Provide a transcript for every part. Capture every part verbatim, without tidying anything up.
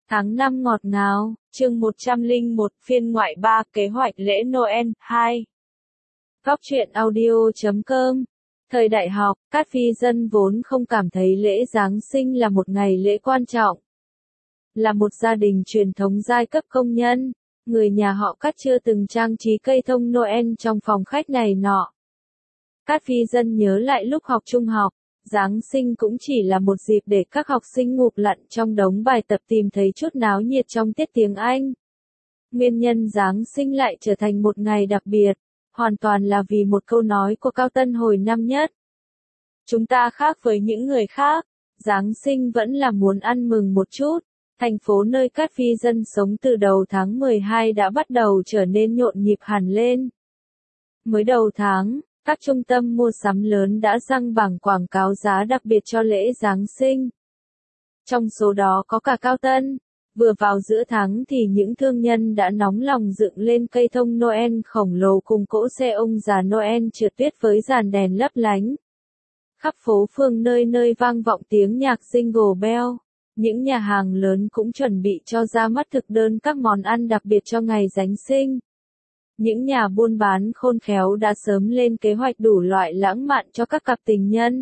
Tháng năm ngọt ngào, chương một trăm lẻ một, phiên ngoại ba, kế hoạch lễ Noel, hai. Góc truyện audio chấm com. Thời đại học, các phi dân vốn không cảm thấy lễ Giáng sinh là một ngày lễ quan trọng. Là một gia đình truyền thống giai cấp công nhân, người nhà họ Cát chưa từng trang trí cây thông Noel trong phòng khách này nọ. Các phi dân nhớ lại lúc học trung học, Giáng sinh cũng chỉ là một dịp để các học sinh ngụp lặn trong đống bài tập tìm thấy chút náo nhiệt trong tiết tiếng Anh. Nguyên nhân Giáng sinh lại trở thành một ngày đặc biệt, hoàn toàn là vì một câu nói của Cao Tân hồi năm nhất. Chúng ta khác với những người khác, Giáng sinh vẫn là muốn ăn mừng một chút. Thành phố nơi các phi dân sống từ đầu tháng mười hai đã bắt đầu trở nên nhộn nhịp hẳn lên. Mới đầu tháng, các trung tâm mua sắm lớn đã đăng bảng quảng cáo giá đặc biệt cho lễ Giáng sinh. Trong số đó có cả Cao Tân. Vừa vào giữa tháng thì những thương nhân đã nóng lòng dựng lên cây thông Noel khổng lồ cùng cỗ xe ông già Noel trượt tuyết với dàn đèn lấp lánh. Khắp phố phường nơi nơi vang vọng tiếng nhạc Jingle Bell. Những nhà hàng lớn cũng chuẩn bị cho ra mắt thực đơn các món ăn đặc biệt cho ngày Giáng sinh. Những nhà buôn bán khôn khéo đã sớm lên kế hoạch đủ loại lãng mạn cho các cặp tình nhân.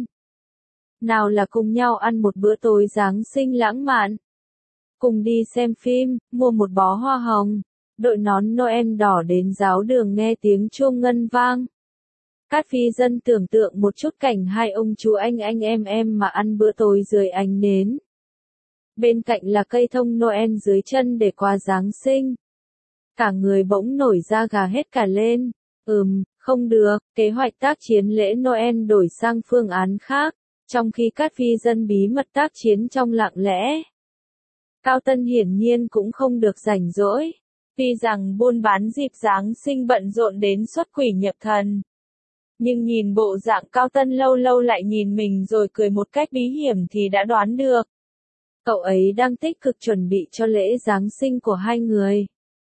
Nào là cùng nhau ăn một bữa tối Giáng sinh lãng mạn, cùng đi xem phim, mua một bó hoa hồng, đội nón Noel đỏ đến giáo đường nghe tiếng chuông ngân vang. Các phi dân tưởng tượng một chút cảnh hai ông chú anh anh em em mà ăn bữa tối dưới ánh nến. Bên cạnh là cây thông Noel dưới chân để qua Giáng sinh. Cả người bỗng nổi da gà hết cả lên. Ừm, không được, kế hoạch tác chiến lễ Noel đổi sang phương án khác, trong khi các phi dân bí mật tác chiến trong lặng lẽ. Cao Tân hiển nhiên cũng không được rảnh rỗi, tuy rằng buôn bán dịp Giáng sinh bận rộn đến xuất quỷ nhập thần. Nhưng nhìn bộ dạng Cao Tân lâu lâu lại nhìn mình rồi cười một cách bí hiểm thì đã đoán được. Cậu ấy đang tích cực chuẩn bị cho lễ Giáng sinh của hai người.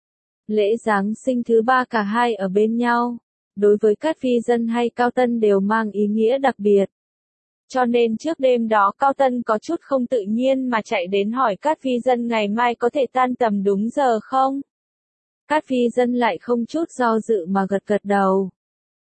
Lễ Giáng sinh thứ ba cả hai ở bên nhau, đối với các phi dân hay Cao Tân đều mang ý nghĩa đặc biệt. Cho nên trước đêm đó Cao Tân có chút không tự nhiên mà chạy đến hỏi các phi dân ngày mai có thể tan tầm đúng giờ không? Các phi dân lại không chút do dự mà gật gật đầu.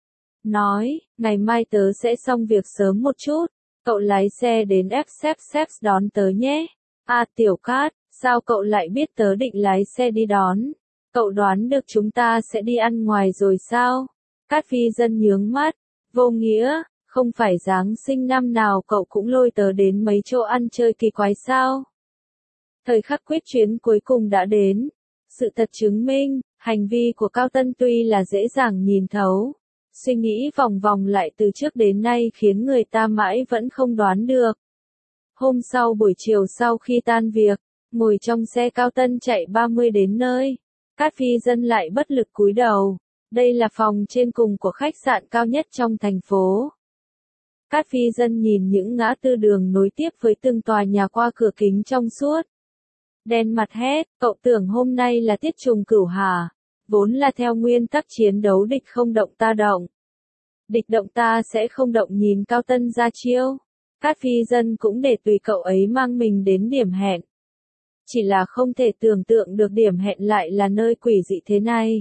Nói, ngày mai tớ sẽ xong việc sớm một chút, cậu lái xe đến ép xếp xếp đón tớ nhé. À Tiểu Cát, sao cậu lại biết tớ định lái xe đi đón? Cậu đoán được chúng ta sẽ đi ăn ngoài rồi sao? Các phi dân nhướng mắt, vô nghĩa, không phải Giáng sinh năm nào cậu cũng lôi tớ đến mấy chỗ ăn chơi kỳ quái sao? Thời khắc quyết chuyến cuối cùng đã đến. Sự thật chứng minh, hành vi của Cao Tân tuy là dễ dàng nhìn thấu. Suy nghĩ vòng vòng lại từ trước đến nay khiến người ta mãi vẫn không đoán được. Hôm sau buổi chiều sau khi tan việc, ngồi trong xe Cao Tân chạy ba mươi đến nơi. Các phi dân lại bất lực cúi đầu. Đây là phòng trên cùng của khách sạn cao nhất trong thành phố. Các phi dân nhìn những ngã tư đường nối tiếp với từng tòa nhà qua cửa kính trong suốt. Đen mặt hét, cậu tưởng hôm nay là tiết trùng cửu hả? Vốn là theo nguyên tắc chiến đấu địch không động ta động. Địch động ta sẽ không động nhìn Cao Tân ra chiêu. Các phi dân cũng để tùy cậu ấy mang mình đến điểm hẹn. Chỉ là không thể tưởng tượng được điểm hẹn lại là nơi quỷ dị thế này.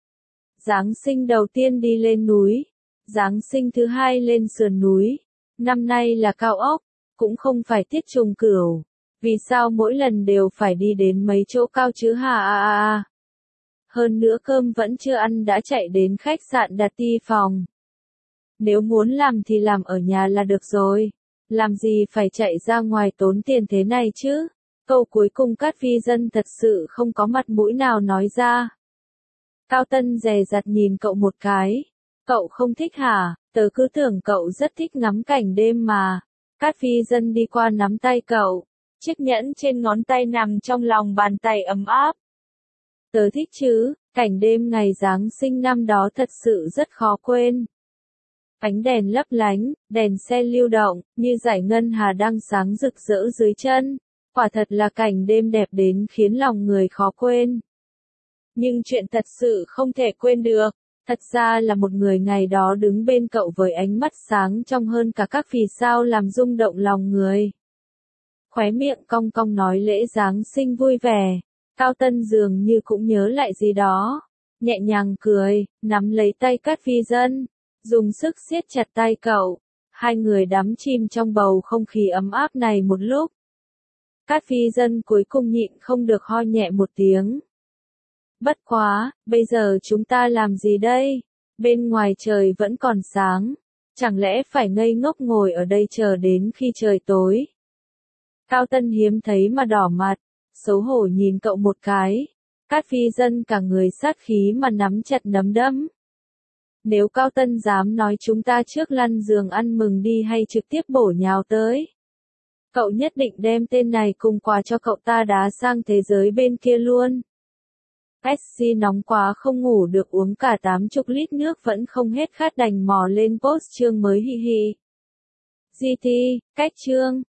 Giáng sinh đầu tiên đi lên núi. Giáng sinh thứ hai lên sườn núi. Năm nay là cao ốc, cũng không phải tiết trùng cửu. Vì sao mỗi lần đều phải đi đến mấy chỗ cao chứ hà à à à. Hơn nữa cơm vẫn chưa ăn đã chạy đến khách sạn đặt ti phòng. Nếu muốn làm thì làm ở nhà là được rồi. Làm gì phải chạy ra ngoài tốn tiền thế này chứ? Câu cuối cùng các phi dân thật sự không có mặt mũi nào nói ra. Cao Tân dè dặt nhìn cậu một cái. Cậu không thích hả? Tớ cứ tưởng cậu rất thích ngắm cảnh đêm mà. Các phi dân đi qua nắm tay cậu. Chiếc nhẫn trên ngón tay nằm trong lòng bàn tay ấm áp. Tớ thích chứ, cảnh đêm ngày Giáng sinh năm đó thật sự rất khó quên. Ánh đèn lấp lánh, đèn xe lưu động, như dải ngân hà đang sáng rực rỡ dưới chân. Quả thật là cảnh đêm đẹp đến khiến lòng người khó quên. Nhưng chuyện thật sự không thể quên được, thật ra là một người ngày đó đứng bên cậu với ánh mắt sáng trong hơn cả các vì sao làm rung động lòng người. Khóe miệng cong cong nói lễ Giáng sinh vui vẻ. Cao Tân dường như cũng nhớ lại gì đó. Nhẹ nhàng cười, nắm lấy tay Cát Phi Dân. Dùng sức siết chặt tay cậu. Hai người đắm chìm trong bầu không khí ấm áp này một lúc. Cát Phi Dân cuối cùng nhịn không được ho nhẹ một tiếng. Bất quá, bây giờ chúng ta làm gì đây? Bên ngoài trời vẫn còn sáng. Chẳng lẽ phải ngây ngốc ngồi ở đây chờ đến khi trời tối? Cao Tân hiếm thấy mà đỏ mặt, xấu hổ nhìn cậu một cái. Cát Phi Dân cả người sát khí mà nắm chặt nắm đấm. Nếu Cao Tân dám nói chúng ta trước lăn giường ăn mừng đi hay trực tiếp bổ nhào tới. Cậu nhất định đem tên này cùng quà cho cậu ta đá sang thế giới bên kia luôn. Pepsi nóng quá không ngủ được uống cả tám chục lít nước vẫn không hết khát đành mò lên post chương mới hi hi. giê tê, cách chương.